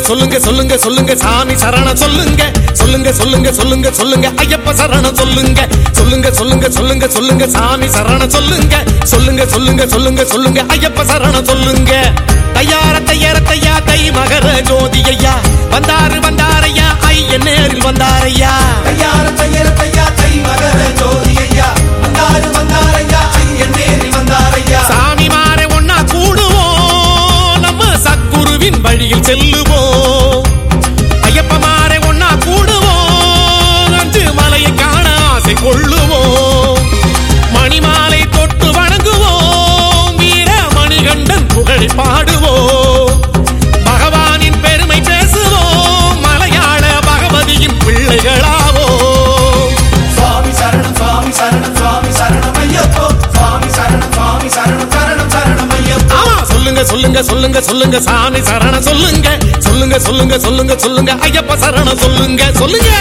சொல்லுங்க சொல்லுங்க சொல்லுங்க சாமி சரண சொல்லுங்க சொல்லுங்க சொல்லுங்க சொல்லுங்க சொல்லுங்க ஐயப்ப சரண சொல்லுங்க சொல்லுங்க சொல்லுங்க சொல்லுங்க சொல்லுங்க சாமி சரண சொல்லுங்க சொல்லுங்க சொல்லுங்க சொல்லுங்க சொல்லுங்க ஐயப்ப சரண சொல்லுங்க தையார தையார தையா தை மகர ஜோதி ஐயா வந்தாரு வந்தாரையா ஐயன் நேரில் வந்தாரையா தையார தையார தையா தை மகர ஜோதி ஐயா வந்தாரு வந்தாரையா ஐயன் நேரில் வந்தாரையா சாமி மாற ஒன்னா கூடுவோம் நம்ம சத்குருவின் வழியில் செல்லுவோம் ஐயப்ப மாற ஒன்னா கூடுவோம் அஞ்சு மலையை காண ஆசை கொள்ளுவோம் மணிமாலை தொட்டு வணங்குவோம் வீர மணிகண்டன் புகழை பாடுவோம் பகவானின் பெருமை பேசுவோம் மலையாள பகவதியின் பிள்ளைகளாவோம் சுவாமி சரணம் சுவாமி சரணம் சுவாமி சரணம் ஐயப்போ சுவாமி சரணம் சுவாமி சரணம் சரணம் சரணம் ஐயப்போ சொல்லுங்க சொல்லுங்க சொல்லுங்க சொல்லுங்க சாமி சரண சொல்லுங்க சொல்லுங்க சொல்லுங்க சொல்லுங்க சொல்லுங்க ஐயப்ப சரண சொல்லுங்க சொல்லுங்க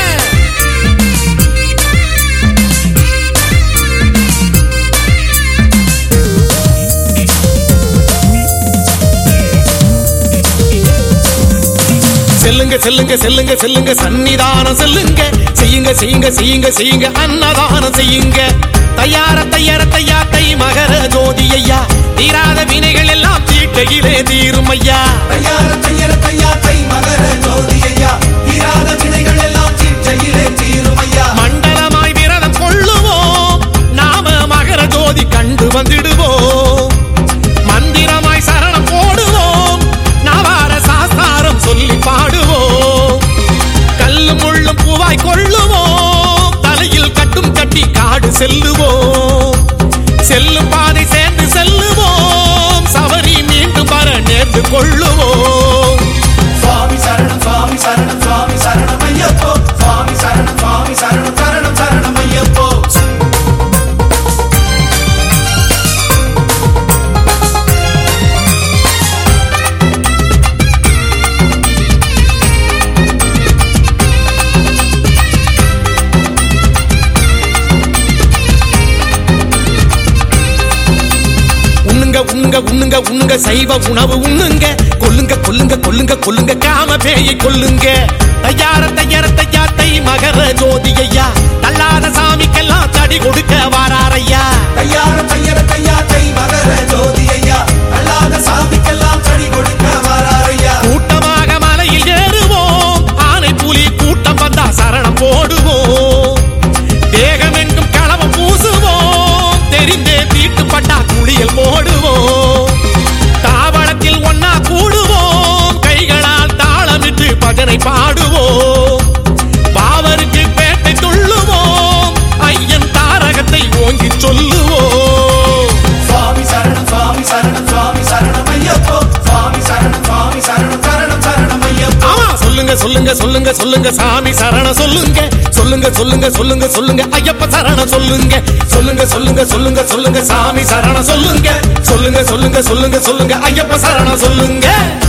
செல்லுங்க செல்லுங்க செல்லுங்க செல்லுங்க சன்னிதானம் செல்லுங்க செய்யுங்க செய்யுங்க செய்யுங்க செய்யுங்க அன்னதானம் செய்யுங்க தையார தையார தையா தை மகர ஜோதி ஐயா தீராத வினைகள் எல்லாம் தீட்டையிலே தீரும் ஐயா தையார தையார தையா தை மகர ஜோதி ஐயா தீராத வினைகள் எல்லாம் தீட்டையிலே தீரும் ஐயா மண்டலமாய் விரதம் கொள்ளுவோம் நாம மகர ஜோதி கண்டு வந்திடுவோம் மந்திரமாய் சரணம் போடுவோம் நவார சாஸ்தாரம் சொல்லி பாடுவோம் கல்லும் முள்ளும் பூவாய் கொள்ளுவோம் தலையில் கட்டும் கட்டி காடு செல்லுவோம் செல்லும் பாதை சேர்ந்து செல்லுவோம் சபரி மீண்டும் வர நேர்ந்து கொள்ளுவோம் சுவாமி சரணம் சுவாமி சரணம் சுவாமி சரணம் ஐயப்போ சுவாமி சரணம் சுவாமி சரணம் சரணம் சரணம் ஐயப்போ உண்ணுங்க உண்ணுங்க உண்ணுங்க சைவ உணவு உண்ணுங்க கொல்லுங்க கொல்லுங்க கொல்லுங்க கொல்லுங்க காம பேயை கொல்லுங்க தையார தையார தையா தை மகர ஜோதி ஐயா தள்ளாத சாமிக்கெல்லாம் தடி கொடுக்க வாராரையா தையார தையார தையா தை மகர ஜோதி ஐயா அல்லாத சாமிக்கெல்லாம் தடி கொடுக்க வாராரையா கூட்டமாக மலையில் ஏறுவோம் ஆனை புலி கூட்டம் வந்தா சரணம் போடுவோம் தேகமெங்கும் களவம் பூசுவோம் தெரிந்தே தீட்டுப்பட்டா குளியல் போடுவோம் தாவளத்தில் ஒன்னா கூடுவோம் கைகளால் தாளமிட்டு பஜனை பாடுவோம் பாவருக்கு பேட்டை துள்ளுவோம் ஐயன் தாரகத்தை ஓங்கி சொல்லுவோம் சுவாமி சரணம் சுவாமி சரணம் சுவாமி சரணம் ஐயப்போ சுவாமி சரணம் சுவாமி சரணம் சரணம் சரணம் ஐயப்போ சொல்லுங்க சொல்லுங்க சொல்லுங்க சொல்லுங்க சாமி சரண சொல்லுங்க சொல்லுங்க சொல்லுங்க சொல்லுங்க சொல்லுங்க ஐயப்ப சரண சொல்லுங்க சொல்லுங்க சொல்லுங்க சொல்லுங்க சொல்லுங்க சாமி சரண சொல்லுங்க சொல்லுங்க சொல்லுங்க சொல்லுங்க சொல்லுங்க ஐயப்ப சரண சொல்லுங்க